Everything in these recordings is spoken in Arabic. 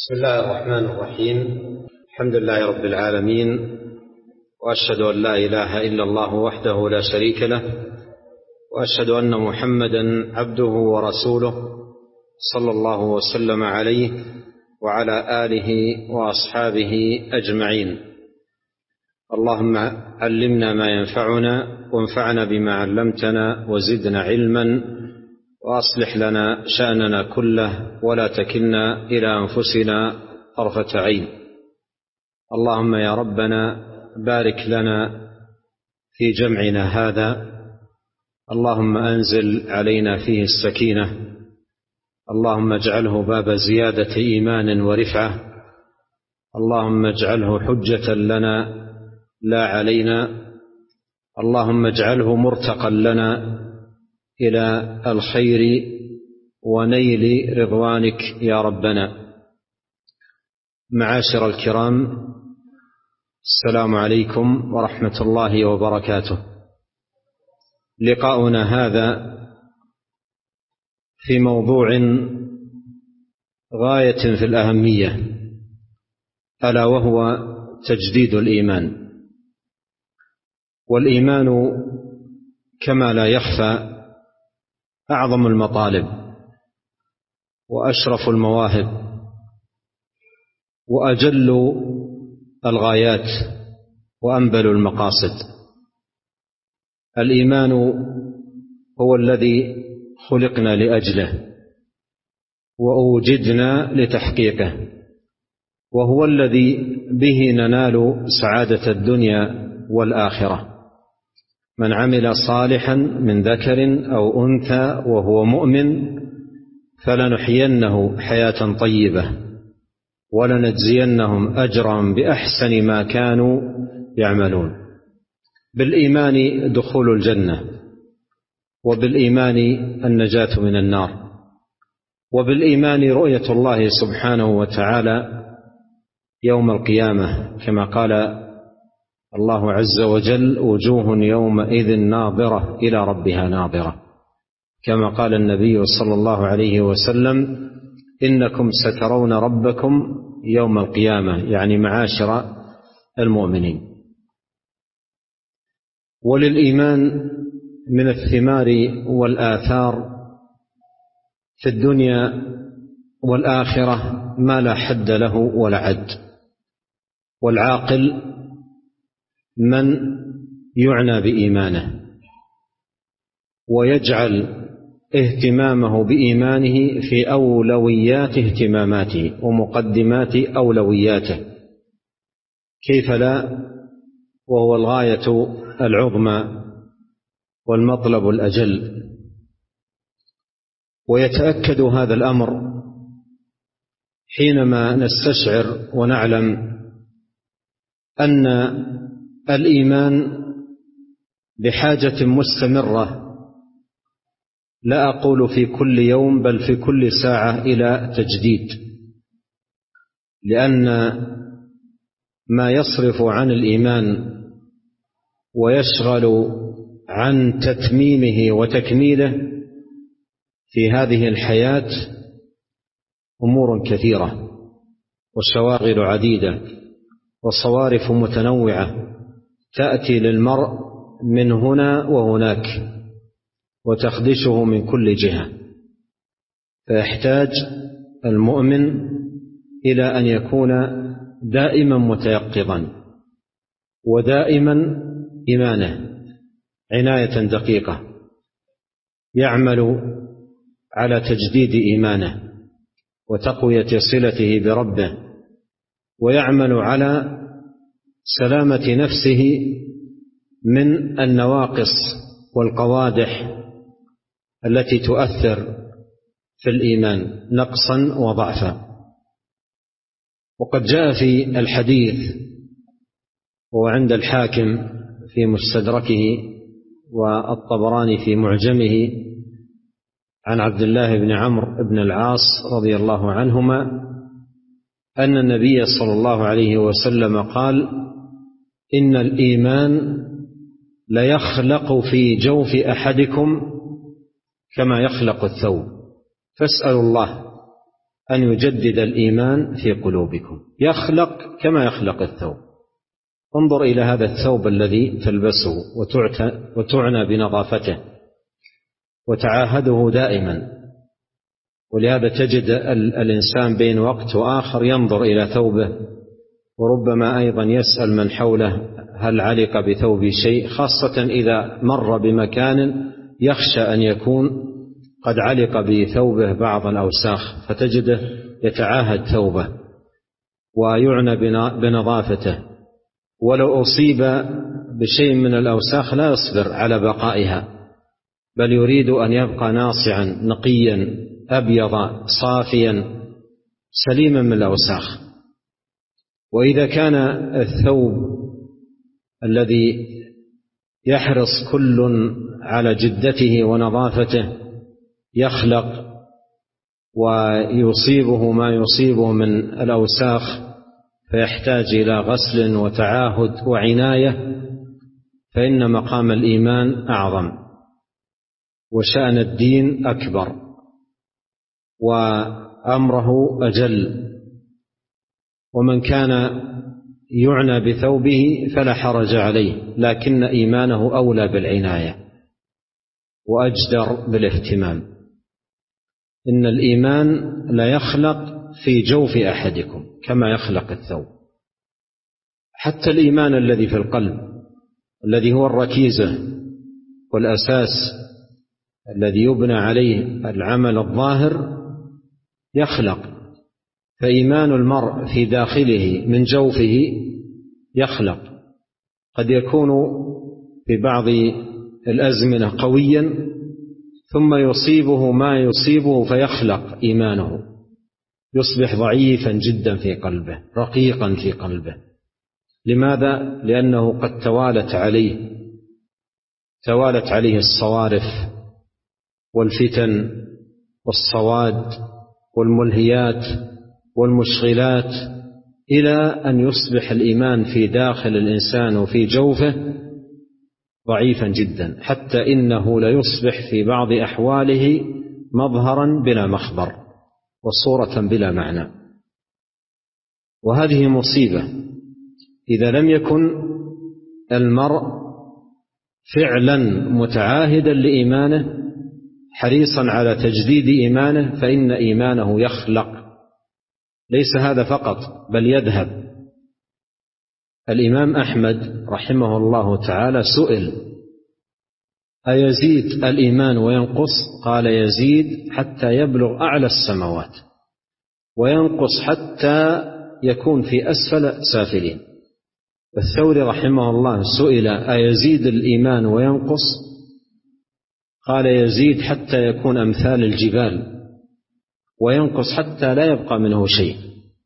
بسم الله الرحمن الرحيم. الحمد لله رب العالمين، وأشهد أن لا إله إلا الله وحده لا شريك له، وأشهد أن محمدا عبده ورسوله صلى الله وسلم عليه وعلى آله وأصحابه أجمعين. اللهم علمنا ما ينفعنا، وانفعنا بما علمتنا، وزدنا علما، وأصلح لنا شأننا كله، ولا تكلنا إلى أنفسنا طرفة عين. اللهم يا ربنا بارك لنا في جمعنا هذا، اللهم أنزل علينا فيه السكينة، اللهم اجعله باب زيادة إيمان ورفعة، اللهم اجعله حجة لنا لا علينا، اللهم اجعله مرتقا لنا إلى الخير ونيل رضوانك يا ربنا. معاشر الكرام، السلام عليكم ورحمة الله وبركاته. لقاؤنا هذا في موضوع غاية في الأهمية، ألا وهو تجديد الإيمان. والإيمان كما لا يخفى أعظم المطالب وأشرف المواهب وأجل الغايات وأنبل المقاصد. الإيمان هو الذي خلقنا لأجله وأوجدنا لتحقيقه، وهو الذي به ننال سعادة الدنيا والآخرة. من عمل صالحا من ذكر أو أنثى وهو مؤمن فلنحيينه حياة طيبة ولنجزينهم أجرا بأحسن ما كانوا يعملون. بالإيمان دخول الجنة، وبالإيمان النجاة من النار، وبالإيمان رؤية الله سبحانه وتعالى يوم القيامة، كما قال الله عز وجل: وجوه يومئذ ناظرة إلى ربها ناظرة، كما قال النبي صلى الله عليه وسلم: إنكم سترون ربكم يوم القيامة، يعني معاشر المؤمنين. وللإيمان من الثمار والآثار في الدنيا والآخرة ما لا حد له ولا عد. والعاقل من يعنى بإيمانه ويجعل اهتمامه بإيمانه في أولويات اهتماماته ومقدمات أولوياته، كيف لا، وهو الغاية العظمى والمطلب الأجل. ويتأكد هذا الأمر حينما نستشعر ونعلم أن الإيمان بحاجة مستمرة، لا أقول في كل يوم بل في كل ساعة، إلى تجديد. لأن ما يصرف عن الإيمان ويشغل عن تتميمه وتكميله في هذه الحياة أمور كثيرة وشواغل عديدة وصوارف متنوعة تأتي للمرء من هنا وهناك وتخدشه من كل جهة. فيحتاج المؤمن إلى أن يكون دائما متيقظا، ودائما إيمانه عناية دقيقة، يعمل على تجديد إيمانه وتقوية صلته بربه، ويعمل على سلامة نفسه من النواقص والقوادح التي تؤثر في الإيمان نقصا وضعفا. وقد جاء في الحديث، وعند الحاكم في مستدركه والطبراني في معجمه، عن عبد الله بن عمرو بن العاص رضي الله عنهما أن النبي صلى الله عليه وسلم قال: إن الإيمان ليخلق في جوف أحدكم كما يخلق الثوب، فاسألوا الله أن يجدد الإيمان في قلوبكم، يخلق كما يخلق الثوب. انظر إلى هذا الثوب الذي تلبسه وتعنى بنظافته وتعاهده دائما، ولهذا تجد الإنسان بين وقت وآخر ينظر إلى ثوبه، وربما أيضا يسأل من حوله هل علق بثوب شيء، خاصة إذا مر بمكان يخشى أن يكون قد علق بثوبه بعض الأوساخ، فتجده يتعاهد ثوبه ويعنى بنظافته، ولو أصيب بشيء من الأوساخ لا يصبر على بقائها، بل يريد أن يبقى ناصعا نقيا أبيض صافيا سليما من الأوساخ. وإذا كان الثوب الذي يحرص كل على جدته ونظافته يخلق ويصيبه ما يصيبه من الأوساخ فيحتاج إلى غسل وتعاهد وعناية، فإن مقام الإيمان أعظم وشأن الدين أكبر وأمره أجل. ومن كان يعنى بثوبه فلا حرج عليه، لكن إيمانه أولى بالعناية وأجدر بالاهتمام. إن الإيمان لا يخلق في جوف أحدكم كما يخلق الثوب. حتى الإيمان الذي في القلب الذي هو الركيزة والأساس الذي يبنى عليه العمل الظاهر يخلق، فإيمان المرء في داخله من جوفه يخلق. قد يكون في بعض الأزمنة قويا ثم يصيبه ما يصيبه فيخلق إيمانه، يصبح ضعيفا جدا في قلبه، رقيقا في قلبه. لماذا؟ لأنه قد توالت عليه الصوارف والفتن والصواد والملهيات والمشغلات، إلى أن يصبح الإيمان في داخل الإنسان وفي جوفه ضعيفا جدا، حتى إنه ليصبح في بعض أحواله مظهرا بلا مخبر وصورة بلا معنى. وهذه مصيبة إذا لم يكن المرء فعلا متعاهدا لإيمانه حريصا على تجديد إيمانه، فإن إيمانه يخلق. ليس هذا فقط بل يذهب. الإمام أحمد رحمه الله تعالى سئل: أيزيد الإيمان وينقص؟ قال: يزيد حتى يبلغ أعلى السماوات، وينقص حتى يكون في أسفل سافلين. الثوري رحمه الله سئل: أيزيد الإيمان وينقص؟ قال: يزيد حتى يكون أمثال الجبال، وينقص حتى لا يبقى منه شيء.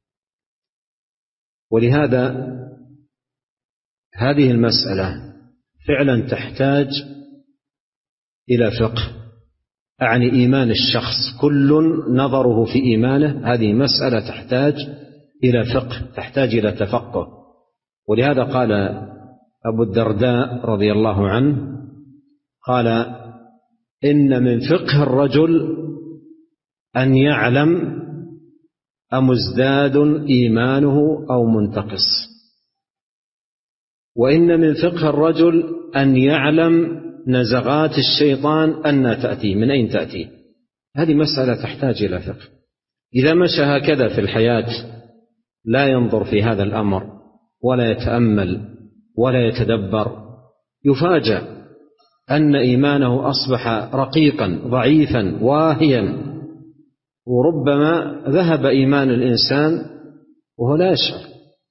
ولهذا هذه المسألة فعلا تحتاج إلى فقه، أعني إيمان الشخص كل نظره في إيمانه، هذه مسألة تحتاج إلى فقه، تحتاج إلى تفقه. ولهذا قال أبو الدرداء رضي الله عنه، قال: إن من فقه الرجل أن يعلم أمزداد إيمانه أو منتقص، وإن من فقه الرجل أن يعلم نزغات الشيطان أن تأتي، من أين تأتي. هذه مسألة تحتاج إلى فقه. إذا مشى هكذا في الحياة لا ينظر في هذا الأمر ولا يتأمل ولا يتدبر، يفاجأ أن إيمانه أصبح رقيقا ضعيفا واهيا، وربما ذهب إيمان الإنسان وهو لا يشعر.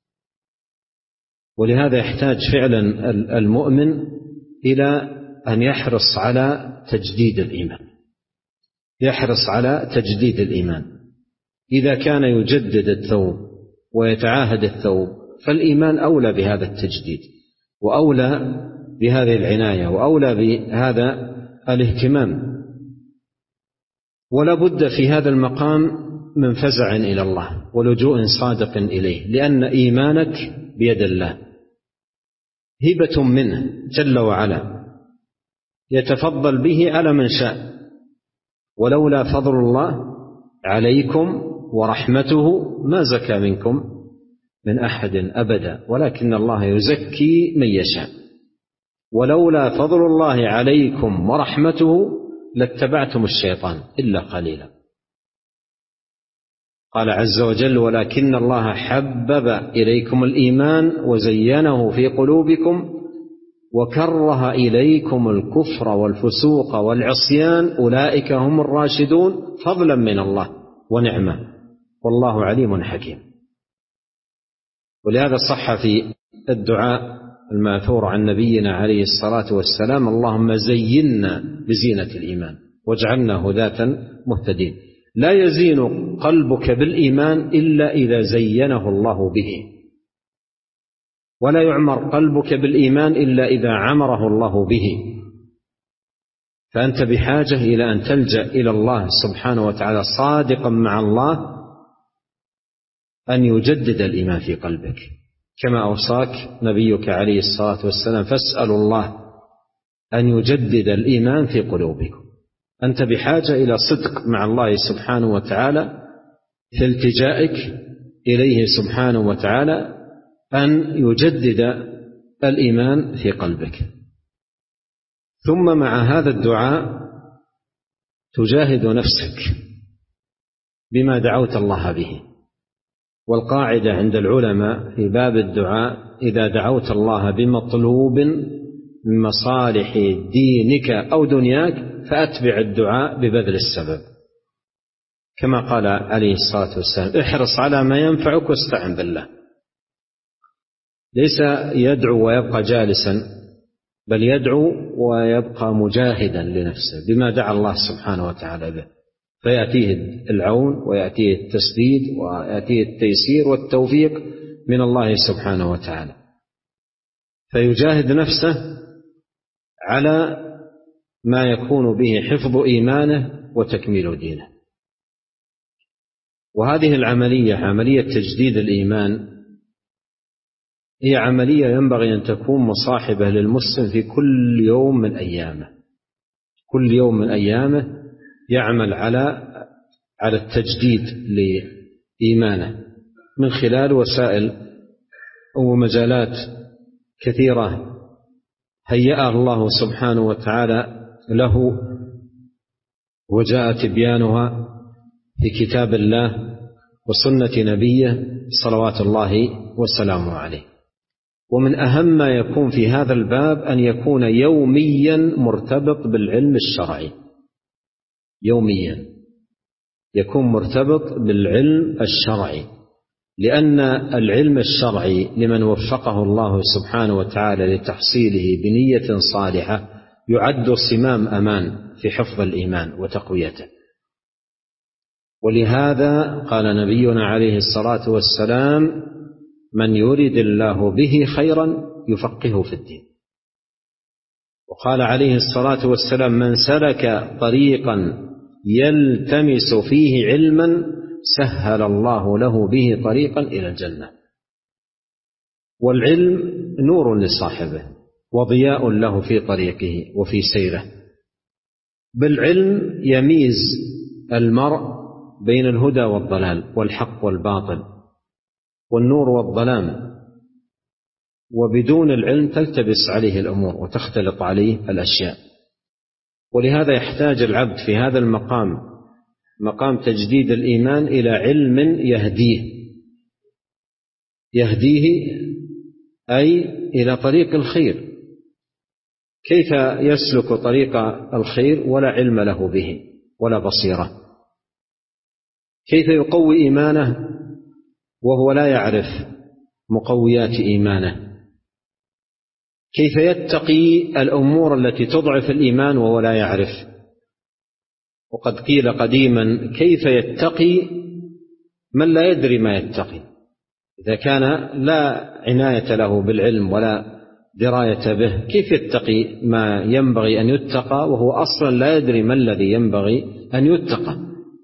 ولهذا يحتاج فعلا المؤمن إلى أن يحرص على تجديد الإيمان، يحرص على تجديد الإيمان. إذا كان يجدد الثوب ويتعاهد الثوب فالإيمان أولى بهذا التجديد، وأولى بهذه العناية، وأولى بهذا الاهتمام. ولا بد في هذا المقام من فزع إلى الله ولجوء صادق إليه، لأن إيمانك بيد الله، هبة منه جل وعلا يتفضل به على من شاء. ولولا فضل الله عليكم ورحمته ما زكى منكم من أحد أبدا ولكن الله يزكي من يشاء ولولا فضل الله عليكم ورحمته لاتبعتم الشيطان إلا قليلا. قال عز وجل ولكن الله حبب إليكم الإيمان وزينه في قلوبكم وكره إليكم الكفر والفسوق والعصيان أولئك هم الراشدون فضلا من الله ونعمة والله عليم حكيم. ولهذا صح في الدعاء الماثور عن نبينا عليه الصلاة والسلام اللهم زينا بزينة الإيمان واجعلنا هداة مهتدين. لا يزين قلبك بالإيمان إلا إذا زينه الله به، ولا يعمر قلبك بالإيمان إلا إذا عمره الله به. فأنت بحاجة إلى أن تلجأ إلى الله سبحانه وتعالى صادقا مع الله أن يجدد الإيمان في قلبك كما أوصاك نبيك عليه الصلاة والسلام فاسألوا الله أن يجدد الإيمان في قلوبكم. أنت بحاجة إلى صدق مع الله سبحانه وتعالى في التجائك إليه سبحانه وتعالى أن يجدد الإيمان في قلبك. ثم مع هذا الدعاء تجاهد نفسك بما دعوت الله به. والقاعدة عند العلماء في باب الدعاء إذا دعوت الله بمطلوب من مصالح دينك أو دنياك فأتبع الدعاء ببذل السبب كما قال عليه الصلاة والسلام احرص على ما ينفعك واستعن بالله. ليس يدعو ويبقى جالسا بل يدعو ويبقى مجاهدا لنفسه بما دعا الله سبحانه وتعالى به فيأتيه العون ويأتيه التسديد ويأتيه التيسير والتوفيق من الله سبحانه وتعالى. فيجاهد نفسه على ما يكون به حفظ إيمانه وتكميل دينه. وهذه العملية عملية تجديد الإيمان هي عملية ينبغي أن تكون مصاحبة للمسلم في كل يوم من أيامه. كل يوم من أيامه يعمل على التجديد لإيمانه من خلال وسائل ومجالات كثيرة هيأها الله سبحانه وتعالى له وجاء تبيانها في كتاب الله وسنة نبيه صلوات الله وسلامه عليه. ومن أهم ما يكون في هذا الباب أن يكون يوميا مرتبط بالعلم الشرعي. يوميا يكون مرتبط بالعلم الشرعي لأن العلم الشرعي لمن وفقه الله سبحانه وتعالى لتحصيله بنية صالحة يعد صمام أمان في حفظ الإيمان وتقويته. ولهذا قال نبينا عليه الصلاة والسلام من يرد الله به خيرا يفقهه في الدين. وقال عليه الصلاة والسلام من سلك طريقا يلتمس فيه علما سهل الله له به طريقا إلى الجنة. والعلم نور لصاحبه وضياء له في طريقه وفي سيره. بالعلم يميز المرء بين الهدى والضلال والحق والباطل والنور والظلام. وبدون العلم تلتبس عليه الأمور وتختلط عليه الأشياء. ولهذا يحتاج العبد في هذا المقام مقام تجديد الإيمان إلى علم يهديه أي إلى طريق الخير. كيف يسلك طريق الخير ولا علم له به ولا بصيرة؟ كيف يقوي إيمانه وهو لا يعرف مقويات إيمانه؟ كيف يتقي الأمور التي تضعف الإيمان وهو لا يعرف؟ وقد قيل قديما كيف يتقي من لا يدري ما يتقي؟ إذا كان لا عناية له بالعلم ولا دراية به كيف يتقي ما ينبغي أن يتقى وهو أصلا لا يدري ما الذي ينبغي أن يتقى؟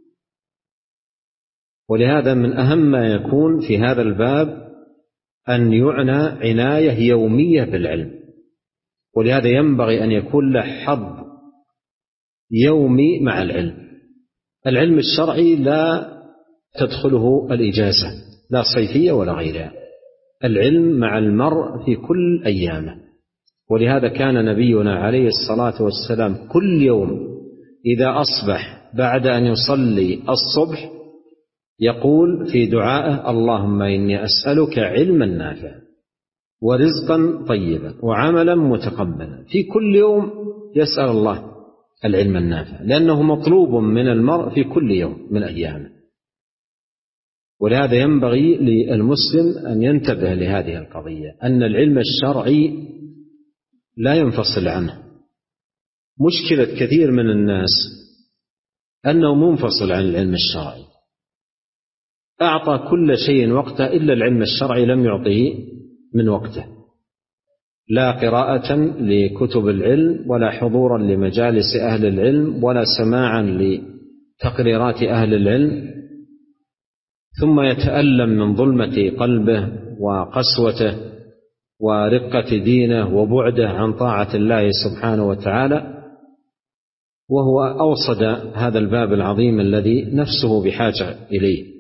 ولهذا من أهم ما يكون في هذا الباب أن يعنى عناية يومية بالعلم. ولهذا ينبغي أن يكون له حظ يومي مع العلم. العلم الشرعي لا تدخله الإجازة، لا صيفية ولا غيرها. العلم مع المرء في كل أيامه. ولهذا كان نبينا عليه الصلاة والسلام كل يوم إذا أصبح بعد أن يصلي الصبح يقول في دعائه: اللهم إني أسألك علما نافعا ورزقا طيبا وعملا متقبلا. في كل يوم يسأل الله العلم النافع، لأنه مطلوب من المرء في كل يوم من أيامه. ولهذا ينبغي للمسلم أن ينتبه لهذه القضية، أن العلم الشرعي لا ينفصل عنه. مشكلة كثير من الناس أنه منفصل عن العلم الشرعي، أعطى كل شيء وقته إلا العلم الشرعي لم يعطيه من وقته، لا قراءة لكتب العلم ولا حضورا لمجالس أهل العلم ولا سماعا لتقريرات أهل العلم، ثم يتألم من ظلمة قلبه وقسوته ورقة دينه وبعده عن طاعة الله سبحانه وتعالى، وهو أوصد هذا الباب العظيم الذي نفسه بحاجة إليه.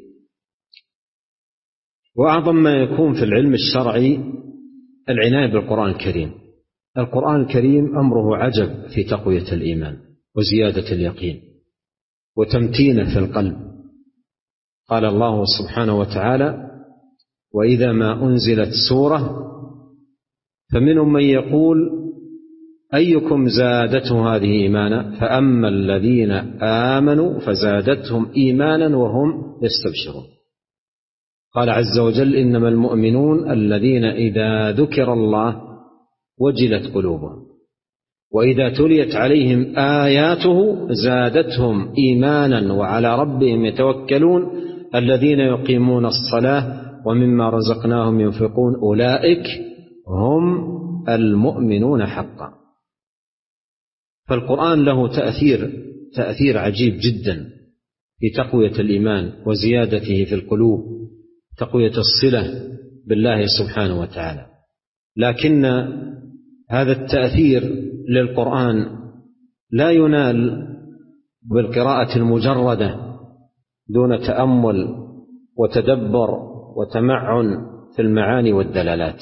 وأعظم ما يكون في العلم الشرعي العناية بالقرآن الكريم. القرآن الكريم أمره عجب في تقوية الإيمان وزيادة اليقين وتمتينه في القلب. قال الله سبحانه وتعالى: وإذا ما أنزلت سورة فمنهم من يقول أيكم زادته هذه إيمانا فأما الذين آمنوا فزادتهم إيمانا وهم يستبشرون. قال عز وجل: إنما المؤمنون الذين إذا ذكر الله وجلت قلوبهم وإذا تليت عليهم آياته زادتهم إيمانا وعلى ربهم يتوكلون الذين يقيمون الصلاة ومما رزقناهم ينفقون أولئك هم المؤمنون حقا. فالقرآن له تأثير عجيب جدا في تقوية الإيمان وزيادته في القلوب، تقوية الصلة بالله سبحانه وتعالى. لكن هذا التأثير للقرآن لا ينال بالقراءة المجردة دون تأمل وتدبر وتمعن في المعاني والدلالات.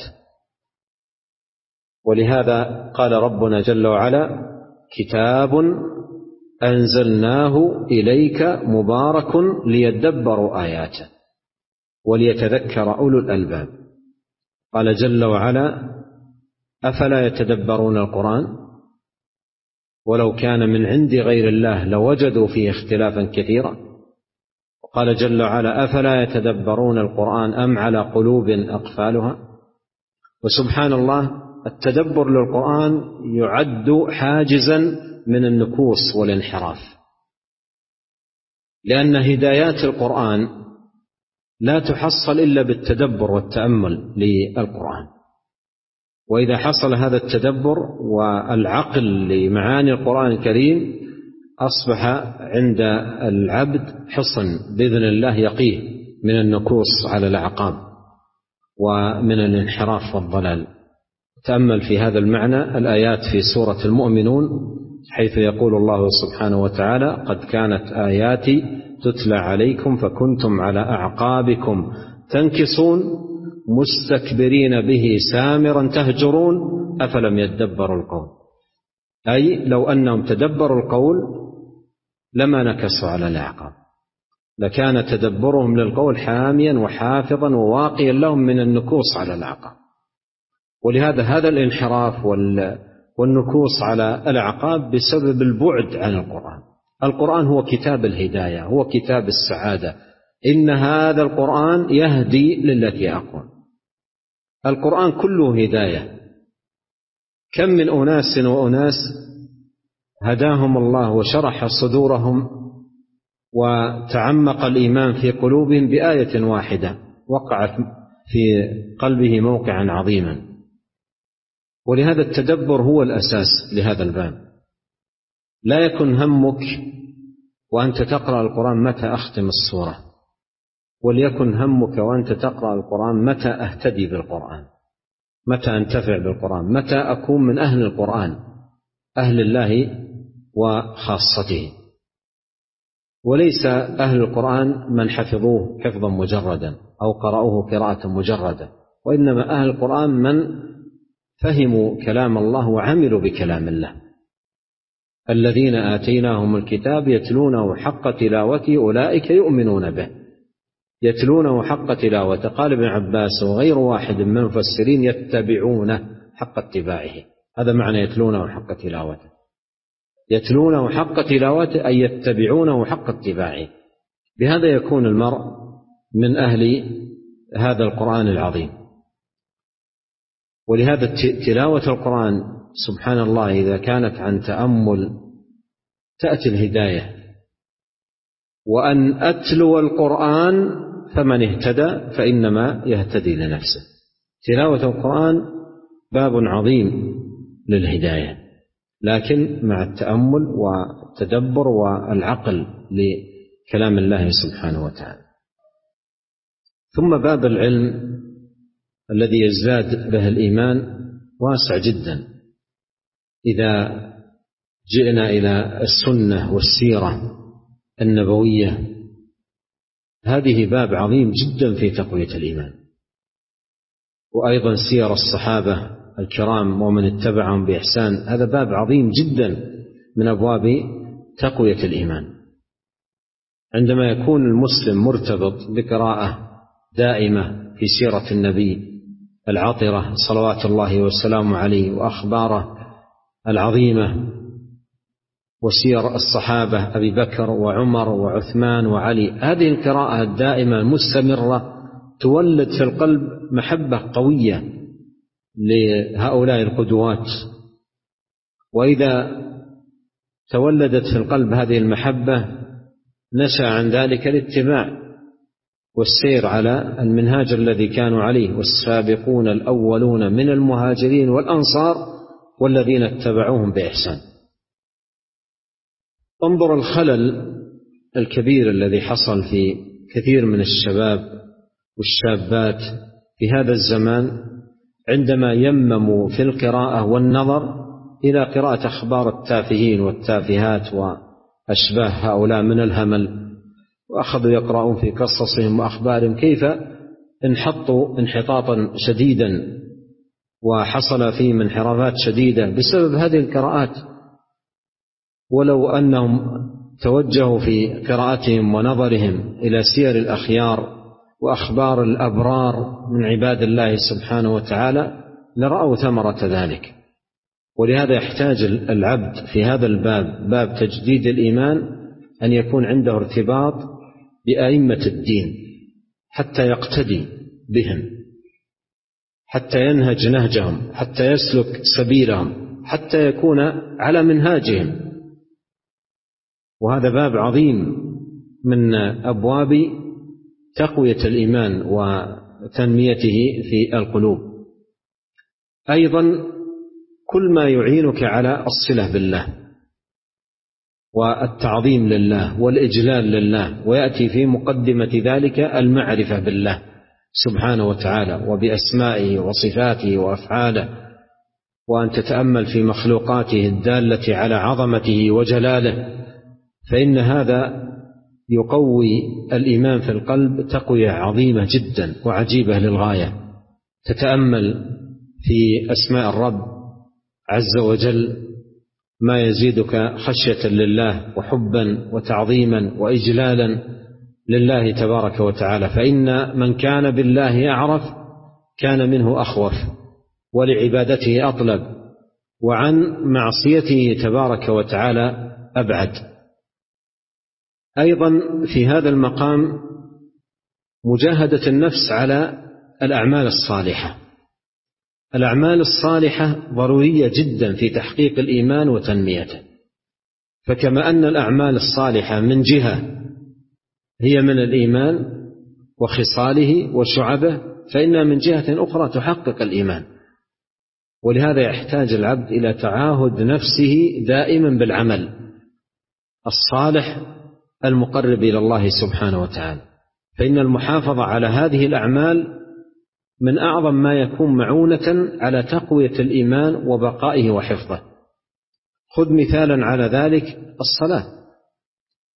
ولهذا قال ربنا جل وعلا: كتاب أنزلناه إليك مبارك ليدبروا آياته وليتذكر أولو الألباب. قال جل وعلا: أفلا يتدبرون القرآن ولو كان من عند غير الله لوجدوا فيه اختلافا كثيرا. وقال جل وعلا: أفلا يتدبرون القرآن أم على قلوب أقفالها. وسبحان الله، التدبر للقرآن يعد حاجزا من النكوص والانحراف، لأن هدايات القرآن لا تحصل إلا بالتدبر والتأمل للقرآن. وإذا حصل هذا التدبر والعقل لمعاني القرآن الكريم أصبح عند العبد حصن بإذن الله يقيه من النكوص على الأعقاب ومن الانحراف والضلال. تأمل في هذا المعنى الآيات في سورة المؤمنون، حيث يقول الله سبحانه وتعالى: قد كانت آياتي تتلى عليكم فكنتم على أعقابكم تنكصون مستكبرين به سامرا تهجرون أفلم يدبروا القول. أي لو أنهم تدبروا القول لما نكصوا على الأعقاب، لكان تدبرهم للقول حاميا وحافظا وواقيا لهم من النكوص على الأعقاب. ولهذا هذا الانحراف والنكوص على الأعقاب بسبب البعد عن القرآن. القرآن هو كتاب الهداية، هو كتاب السعادة. إن هذا القرآن يهدي للتي أقوم. القرآن كله هداية. كم من أناس وأناس هداهم الله وشرح صدورهم وتعمق الإيمان في قلوبهم بآية واحدة وقعت في قلبه موقعا عظيما. ولهذا التدبر هو الأساس لهذا الباب. لا يكن همك وأنت تقرأ القرآن متى أختم السورة، وليكن همك وأنت تقرأ القرآن متى أهتدي بالقرآن، متى أنتفع بالقرآن، متى أكون من أهل القرآن، أهل الله وخاصته. وليس أهل القرآن من حفظوه حفظا مجردا أو قرأوه قراءة مجردة، وإنما أهل القرآن من فهموا كلام الله وعملوا بكلام الله. الذين آتيناهم الكتاب يتلونه حق تلاوته أولئك يؤمنون به، يتلونه حق تلاوته. قال ابن عباس وغير واحد من المفسرين يتبعونه حق اتباعه، هذا معنى يتلونه حق تلاوته، يتلونه حق تلاوته أي يتبعونه حق اتباعه. بهذا يكون المرء من أهل هذا القرآن العظيم. ولهذا تلاوة القرآن سبحان الله إذا كانت عن تأمل تأتي الهداية. وأن أتلو القرآن فمن اهتدى فإنما يهتدي لنفسه. تلاوة القرآن باب عظيم للهداية، لكن مع التأمل والتدبر والعقل لكلام الله سبحانه وتعالى. ثم باب العلم الذي يزداد به الإيمان واسع جدا. إذا جئنا إلى السنة والسيرة النبوية هذه باب عظيم جدا في تقوية الإيمان، وأيضا سير الصحابة الكرام ومن اتبعهم بإحسان، هذا باب عظيم جدا من أبواب تقوية الإيمان. عندما يكون المسلم مرتبط بقراءة دائمة في سيرة النبي العطرة صلوات الله والسلام عليه وأخباره العظيمة وسير الصحابة أبي بكر وعمر وعثمان وعلي، هذه القراءة الدائمة المستمرة تولد في القلب محبة قوية لهؤلاء القدوات. وإذا تولدت في القلب هذه المحبة نشأ عن ذلك الاتباع والسير على المنهاج الذي كانوا عليه والسابقون الأولون من المهاجرين والأنصار والذين اتبعوهم بإحسان. انظر الخلل الكبير الذي حصل في كثير من الشباب والشابات في هذا الزمان عندما يمموا في القراءة والنظر إلى قراءة أخبار التافهين والتافهات وأشباه هؤلاء من الهمل، وأخذوا يقرؤون في قصصهم وأخبارهم كيف انحطوا انحطاطا شديدا وحصل فيهم انحرافات شديدة بسبب هذه القراءات. ولو أنهم توجهوا في قراءتهم ونظرهم إلى سير الأخيار وأخبار الأبرار من عباد الله سبحانه وتعالى لرأوا ثمرة ذلك. ولهذا يحتاج العبد في هذا الباب، باب تجديد الإيمان، أن يكون عنده ارتباط بأئمة الدين حتى يقتدي بهم، حتى ينهج نهجهم، حتى يسلك سبيلهم، حتى يكون على منهاجهم. وهذا باب عظيم من أبواب تقوية الإيمان وتنميته في القلوب. أيضا كل ما يعينك على الصلة بالله والتعظيم لله والإجلال لله، ويأتي في مقدمة ذلك المعرفة بالله سبحانه وتعالى وبأسمائه وصفاته وأفعاله، وأن تتأمل في مخلوقاته الدالة على عظمته وجلاله، فإن هذا يقوي الإيمان في القلب تقوية عظيمة جدا وعجيبة للغاية. تتأمل في أسماء الرب عز وجل ما يزيدك خشية لله وحبا وتعظيما وإجلالا لله تبارك وتعالى، فإن من كان بالله أعرف كان منه أخوف ولعبادته أطلب وعن معصيته تبارك وتعالى أبعد. أيضا في هذا المقام مجاهدة النفس على الأعمال الصالحة. الأعمال الصالحة ضرورية جدا في تحقيق الإيمان وتنميته، فكما أن الأعمال الصالحة من جهة هي من الإيمان وخصاله وشعبه، فإنها من جهة أخرى تحقق الإيمان. ولهذا يحتاج العبد إلى تعاهد نفسه دائما بالعمل الصالح المقرب إلى الله سبحانه وتعالى، فإن المحافظة على هذه الأعمال من أعظم ما يكون معونة على تقوية الإيمان وبقائه وحفظه. خذ مثالا على ذلك الصلاة.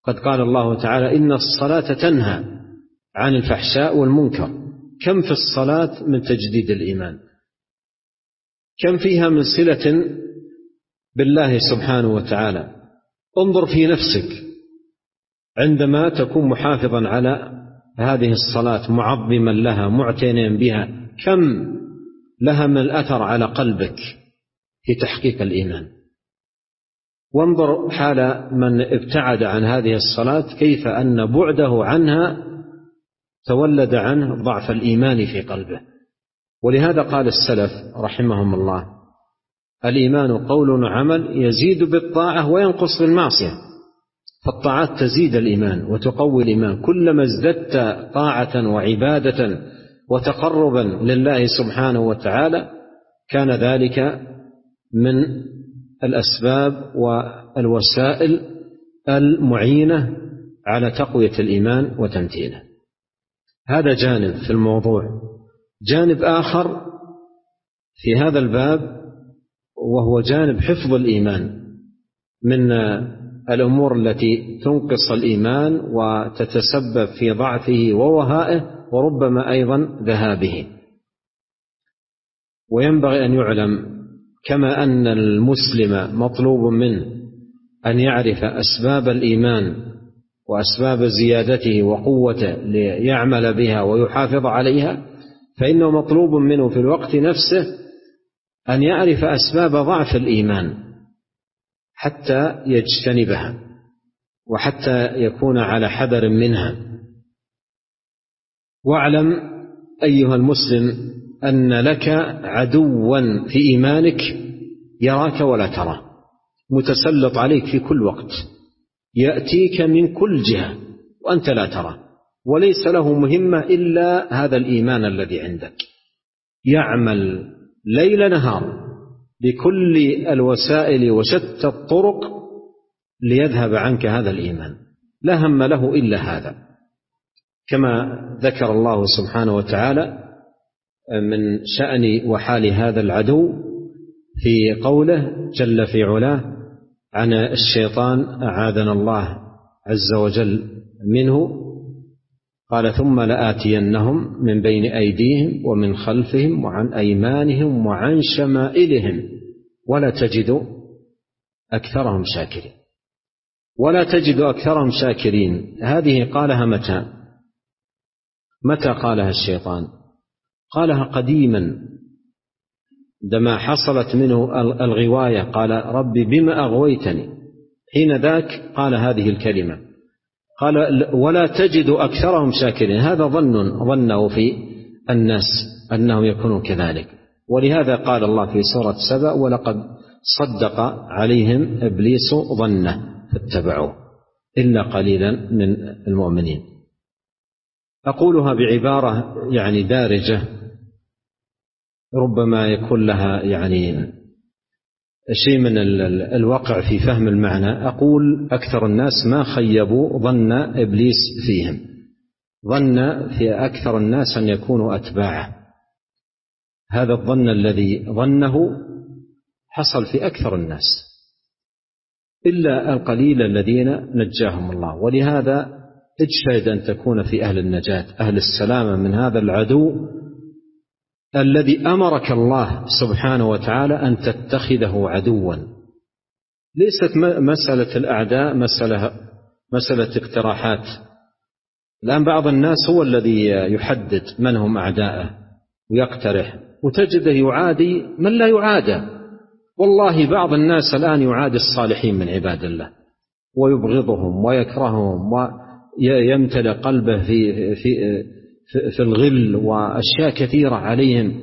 قد قال الله تعالى إن الصلاة تنهى عن الفحشاء والمنكر. كم في الصلاة من تجديد الإيمان، كم فيها من صلة بالله سبحانه وتعالى. انظر في نفسك عندما تكون محافظا على هذه الصلاة معظما لها معتنيا بها، كم لها من الأثر على قلبك في تحقيق الإيمان. وانظر حال من ابتعد عن هذه الصلاة كيف أن بعده عنها تولد عنه ضعف الإيمان في قلبه. ولهذا قال السلف رحمهم الله الإيمان قول وعمل يزيد بالطاعة وينقص بالمعصية. فالطاعات تزيد الإيمان وتقوي الإيمان، كلما ازددت طاعة وعبادة وتقربا لله سبحانه وتعالى كان ذلك من الأسباب والوسائل المعينة على تقوية الإيمان وتمتينه. هذا جانب في الموضوع. جانب آخر في هذا الباب وهو جانب حفظ الإيمان من الأمور التي تنقص الإيمان وتتسبب في ضعفه ووهائه وربما أيضا ذهابه. وينبغي أن يعلم كما أن المسلم مطلوب منه أن يعرف أسباب الإيمان وأسباب زيادته وقوته ليعمل بها ويحافظ عليها، فإنه مطلوب منه في الوقت نفسه أن يعرف أسباب ضعف الإيمان حتى يجتنبها وحتى يكون على حذر منها. واعلم أيها المسلم أن لك عدوا في إيمانك يراك ولا تراه، متسلط عليك في كل وقت، يأتيك من كل جهة وأنت لا تراه، وليس له مهمة إلا هذا الإيمان الذي عندك. يعمل ليل نهار بكل الوسائل وشتى الطرق ليذهب عنك هذا الإيمان، لا هم له إلا هذا، كما ذكر الله سبحانه وتعالى من شأن وحال هذا العدو في قوله جل في علاه عن الشيطان أعاذنا الله عز وجل منه، قال ثم لآتينهم من بين أيديهم ومن خلفهم وعن أيمانهم وعن شمائلهم ولا تجد أكثرهم شاكرين. ولا تجد أكثرهم شاكرين هذه قالها متى قالها الشيطان؟ قالها قديما عندما حصلت منه الغواية، قال رب بما أغويتني، حين ذاك قال هذه الكلمة، قال ولا تجد أكثرهم شاكرين. هذا ظنه في الناس أنهم يكونون كذلك، ولهذا قال الله في سورة سبأ ولقد صدق عليهم إبليس ظنه فاتبعوه إلا قليلا من المؤمنين. أقولها بعبارة يعني دارجة ربما يكون لها يعني شيء من الوقع في فهم المعنى. أقول أكثر الناس ما خيبوا ظن إبليس فيهم، ظن في أكثر الناس أن يكونوا أتباعه. هذا الظن الذي ظنه حصل في أكثر الناس إلا القليل الذين نجاهم الله. ولهذا اجتهد أن تكون في أهل النجاة، أهل السلامة من هذا العدو الذي أمرك الله سبحانه وتعالى أن تتخذه عدوا. ليست مسألة الأعداء مسألة اقتراحات. الآن بعض الناس هو الذي يحدد من هم أعداءه ويقترح، وتجده يعادي من لا يعادى. والله بعض الناس الآن يعادي الصالحين من عباد الله ويبغضهم ويكرههم ويمتلئ قلبه في الغل وأشياء كثيرة عليهم،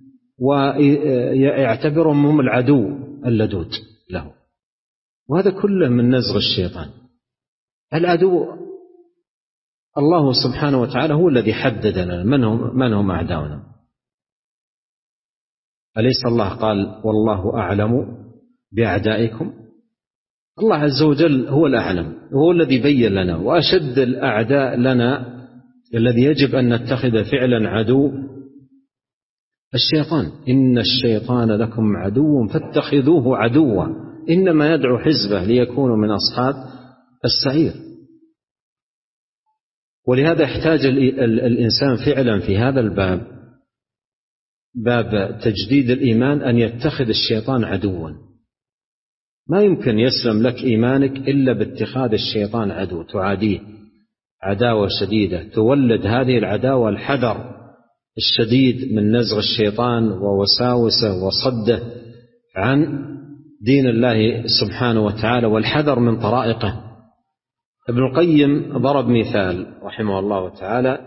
ويعتبرهم هم العدو اللدود له. وهذا كله من نزغ الشيطان. العدو الله سبحانه وتعالى هو الذي حدد لنا من هم أعداؤنا. أليس الله قال والله أعلم بأعدائكم؟ الله عز وجل هو الأعلم، هو الذي بين لنا. وأشد الأعداء لنا الذي يجب أن نتخذ فعلا عدو الشيطان. إن الشيطان لكم عدو فاتخذوه عدوا إنما يدعو حزبه ليكونوا من أصحاب السعير. ولهذا يحتاج الإنسان فعلا في هذا الباب، باب تجديد الإيمان، أن يتخذ الشيطان عدوا. ما يمكن يسلم لك إيمانك إلا باتخاذ الشيطان عدو، تعاديه عداوة شديدة، تولد هذه العداوة الحذر الشديد من نزغ الشيطان ووساوسه وصده عن دين الله سبحانه وتعالى، والحذر من طرائقه. ابن القيم ضرب مثال رحمه الله تعالى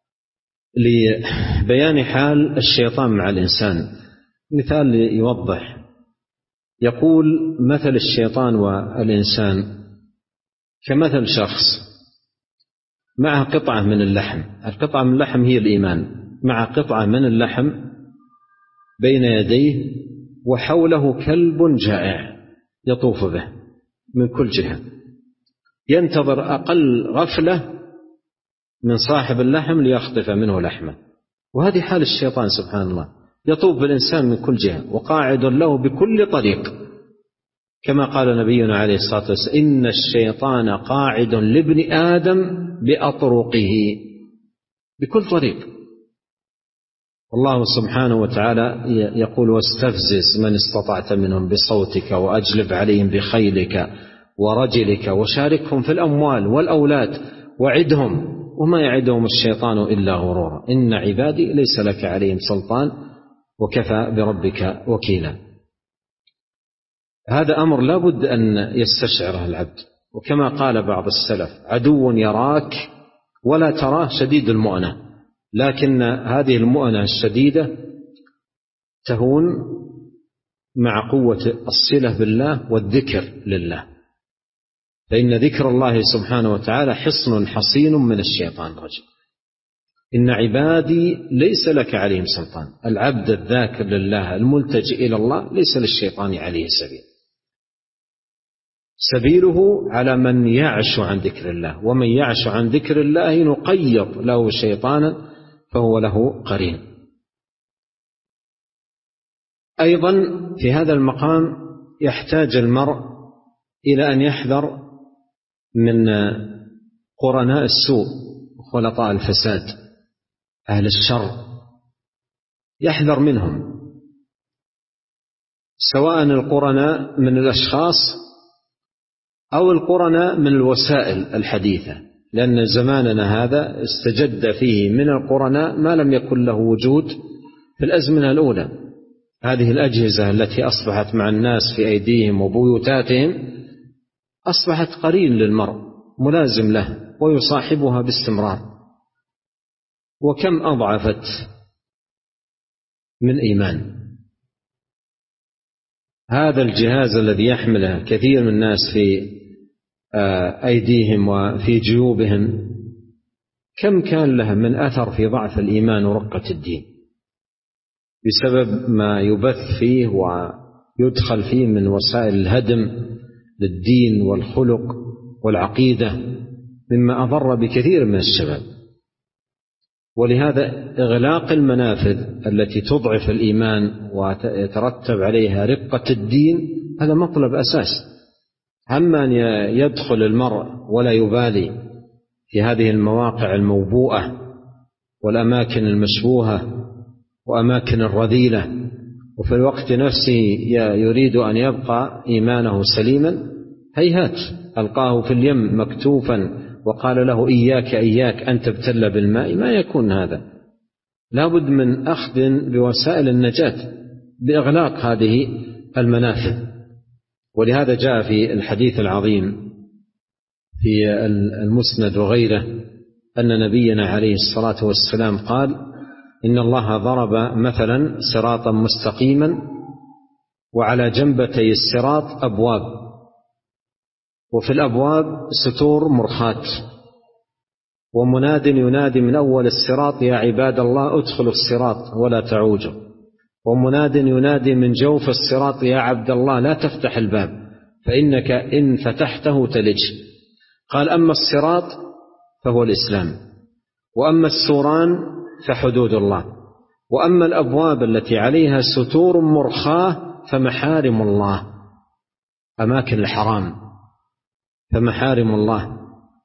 لبيان حال الشيطان مع الإنسان، مثال يوضح. يقول: مثل الشيطان والإنسان كمثل شخص معه قطعة من اللحم، القطعة من اللحم هي الإيمان، مع قطعة من اللحم بين يديه، وحوله كلب جائع يطوف به من كل جهة، ينتظر أقل غفلة من صاحب اللحم ليخطف منه لحمه. وهذه حال الشيطان سبحان الله، يطوف بالإنسان من كل جهة وقاعد له بكل طريق، كما قال نبينا عليه الصلاة والسلام: إن الشيطان قاعد لابن آدم بأطرقه، بكل طريق. والله سبحانه وتعالى يقول: واستفزز من استطعت منهم بصوتك وأجلب عليهم بخيلك ورجلك وشاركهم في الأموال والأولاد وعدهم وما يعدهم الشيطان إلا غرورا، إن عبادي ليس لك عليهم سلطان وكفى بربك وكيلا. هذا أمر لا بد أن يستشعره العبد. وكما قال بعض السلف: عدو يراك ولا تراه شديد المؤنة، لكن هذه المؤنة الشديدة تهون مع قوة الصلة بالله والذكر لله، فإن ذكر الله سبحانه وتعالى حصن حصين من الشيطان الرجيم. إن عبادي ليس لك عليهم سلطان، العبد الذاكر لله الملتجئ إلى الله ليس للشيطان عليه سبيل، سبيله على من يعش عن ذكر الله، ومن يعش عن ذكر الله نقيض له شيطانا فهو له قرين. أيضا في هذا المقام يحتاج المرء إلى أن يحذر من قرناء السوء وخلطاء الفساد، أهل الشر، يحذر منهم، سواء القرناء من الأشخاص أو القرناء من الوسائل الحديثة، لأن زماننا هذا استجد فيه من القرناء ما لم يكن له وجود في الأزمنة الأولى. هذه الأجهزة التي أصبحت مع الناس في أيديهم وبيوتاتهم أصبحت قرين للمرء، ملازم له ويصاحبها باستمرار. وكم أضعفت من إيمان هذا الجهاز الذي يحمله كثير من الناس في أيديهم وفي جيوبهم، كم كان له من أثر في ضعف الإيمان ورقة الدين بسبب ما يبث فيه ويدخل فيه من وسائل الهدم للدين والخلق والعقيدة، مما أضر بكثير من الشباب. ولهذا إغلاق المنافذ التي تضعف الإيمان ويترتب عليها رقة الدين هذا مطلب أساس. أما أن يدخل المرء ولا يبالي في هذه المواقع الموبوءة والأماكن المشبوهة وأماكن الرذيلة، وفي الوقت نفسه يريد أن يبقى إيمانه سليما، هيهات، ألقاه في اليم مكتوفا وقال له إياك إياك أن تبتل بالماء، ما يكون هذا. لابد من أخذ بوسائل النجاة بإغلاق هذه المنافذ. ولهذا جاء في الحديث العظيم في المسند وغيره أن نبينا عليه الصلاة والسلام قال: إن الله ضرب مثلا صراطا مستقيما وعلى جنبتي الصراط أبواب، وفي الأبواب ستور مرخاة، ومناد ينادي من أول الصراط: يا عباد الله ادخلوا الصراط ولا تعوجوا، ومناد ينادي من جوف الصراط: يا عبد الله لا تفتح الباب فإنك إن فتحته تلج. قال: أما الصراط فهو الإسلام، وأما السوران فحدود الله، وأما الأبواب التي عليها ستور مرخاة فمحارم الله، أماكن الحرام، فمحارم الله.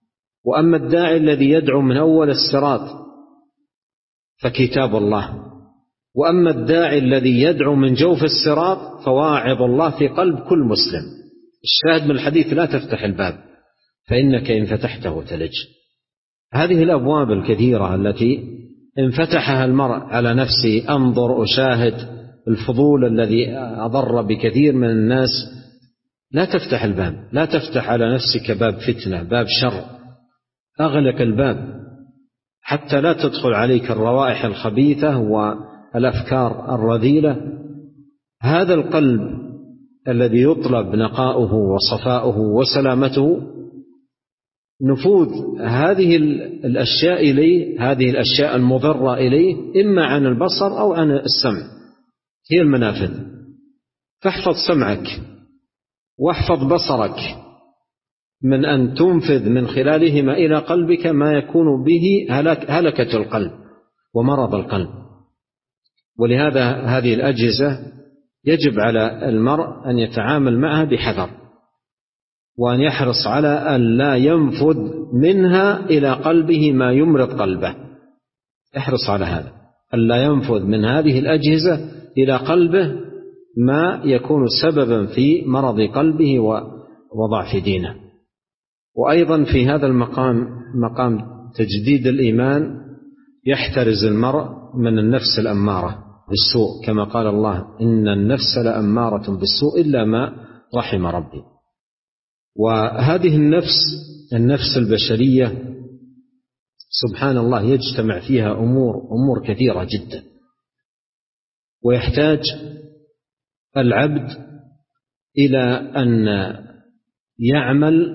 وأما الداعي الذي يدعو من أول الصراط فكتاب الله، وأما الداعي الذي يدعو من جوف الصراط فواعظ الله في قلب كل مسلم. الشاهد من الحديث: لا تفتح الباب فإنك إن فتحته تلج. هذه الأبواب الكثيرة التي إن فتحها المرء على نفسه، أنظر أشاهد، الفضول الذي أضر بكثير من الناس، لا تفتح الباب، لا تفتح على نفسك باب فتنة، باب شر، أغلق الباب حتى لا تدخل عليك الروائح الخبيثة والأفكار الرذيلة. هذا القلب الذي يطلب نقاؤه وصفاؤه وسلامته، نفوذ هذه الأشياء إليه، هذه الأشياء المضرة إليه، إما عن البصر أو عن السمع، هي المنافذ. فاحفظ سمعك واحفظ بصرك من أن تنفذ من خلالهما إلى قلبك ما يكون به هلكة القلب ومرض القلب. ولهذا هذه الأجهزة يجب على المرء أن يتعامل معها بحذر، وأن يحرص على أن لا ينفذ منها إلى قلبه ما يمرض قلبه. احرص على هذا، أن لا ينفذ من هذه الأجهزة إلى قلبه ما يكون سببا في مرض قلبه وضعف دينه. وأيضا في هذا المقام، مقام تجديد الإيمان، يحترز المرء من النفس الأمارة بالسوء، كما قال الله: إن النفس لأمارة بالسوء إلا ما رحم ربي. وهذه النفس البشرية سبحان الله يجتمع فيها أمور كثيرة جدا، ويحتاج العبد إلى أن يعمل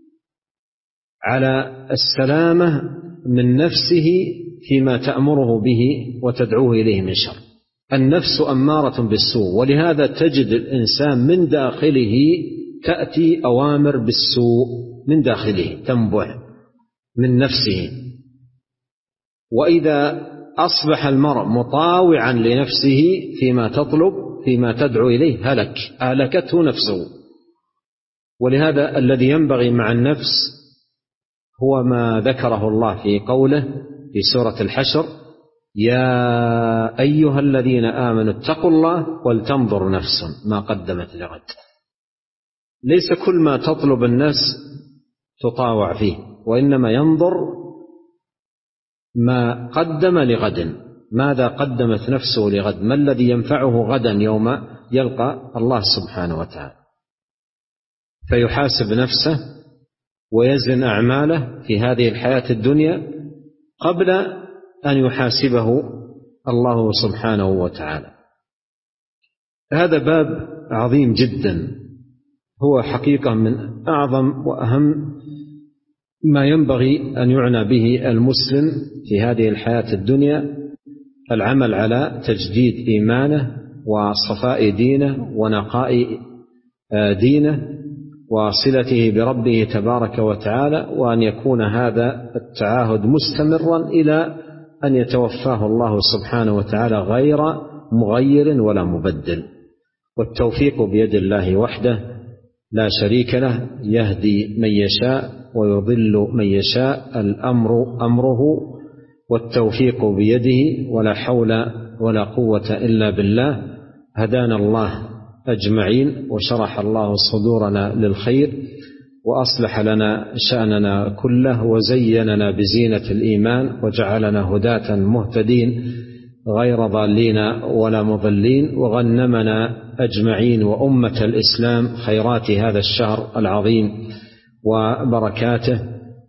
على السلامة من نفسه فيما تأمره به وتدعوه إليه من شر. النفس أمارة بالسوء، ولهذا تجد الإنسان من داخله تأتي أوامر بالسوء، من داخله تنبع من نفسه. وإذا أصبح المرء مطاوعا لنفسه فيما تطلب، فيما تدعو إليه، هلكته نفسه. ولهذا الذي ينبغي مع النفس هو ما ذكره الله في قوله في سورة الحشر: يا أيها الذين آمنوا اتقوا الله ولتنظر نفس ما قدمت لغد. ليس كل ما تطلب الناس تطاوع فيه، وإنما ينظر ما قدم لغد، ماذا قدمت نفسه لغد، ما الذي ينفعه غدا يوم يلقى الله سبحانه وتعالى. فيحاسب نفسه ويزن أعماله في هذه الحياة الدنيا قبل أن يحاسبه الله سبحانه وتعالى. هذا باب عظيم جدا، هو حقيقة من أعظم وأهم ما ينبغي أن يعنى به المسلم في هذه الحياة الدنيا، العمل على تجديد إيمانه وصفاء دينه ونقاء دينه وصلته بربه تبارك وتعالى، وأن يكون هذا التعاهد مستمرا إلى أن يتوفاه الله سبحانه وتعالى غير مغير ولا مبدل. والتوفيق بيد الله وحده لا شريك له، يهدي من يشاء ويضل من يشاء، الأمر أمره والتوفيق بيده، ولا حول ولا قوة إلا بالله. هدانا الله أجمعين، وشرح الله صدورنا للخير، وأصلح لنا شأننا كله، وزيننا بزينة الإيمان، وجعلنا هداة مهتدين غير ضالين ولا مضلين، وغنمنا أجمعين وأمة الإسلام خيرات هذا الشهر العظيم وبركاته،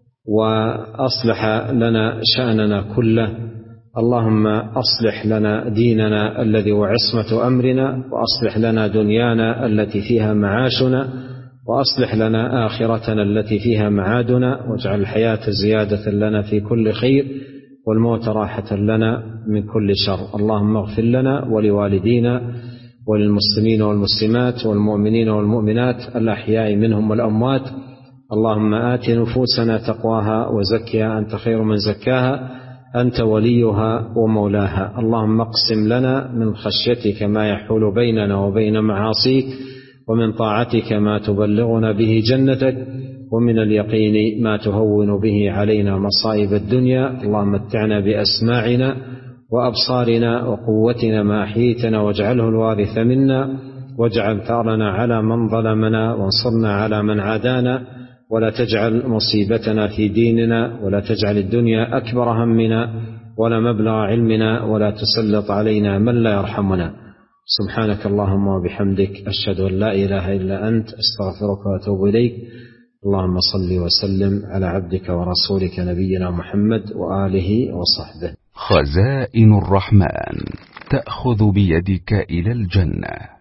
وأصلح لنا شأننا كله. اللهم أصلح لنا ديننا الذي هو عصمة أمرنا، وأصلح لنا دنيانا التي فيها معاشنا، وأصلح لنا آخرتنا التي فيها معادنا، واجعل الحياة زيادة لنا في كل خير، والموت راحة لنا من كل شر. اللهم اغفر لنا ولوالدينا وللمسلمين والمسلمات والمؤمنين والمؤمنات الأحياء منهم والأموات. اللهم آت نفوسنا تقواها وزكها أنت خير من زكاها، أنت وليها ومولاها. اللهم اقسم لنا من خشيتك ما يحول بيننا وبين معاصيك، ومن طاعتك ما تبلغنا به جنتك، ومن اليقين ما تهون به علينا مصائب الدنيا. اللهم متعنا بأسماعنا وأبصارنا وقوتنا ما أحييتنا، واجعله الوارث منا، واجعل ثأرنا على من ظلمنا، وانصرنا على من عادانا، ولا تجعل مصيبتنا في ديننا، ولا تجعل الدنيا أكبر همنا ولا مبلغ علمنا، ولا تسلط علينا من لا يرحمنا. سبحانك اللهم وبحمدك، أشهد أن لا إله إلا أنت، أستغفرك وأتوب إليك. اللهم صل وسلم على عبدك ورسولك نبينا محمد وآله وصحبه. خزائن الرحمن تأخذ بيدك إلى الجنة.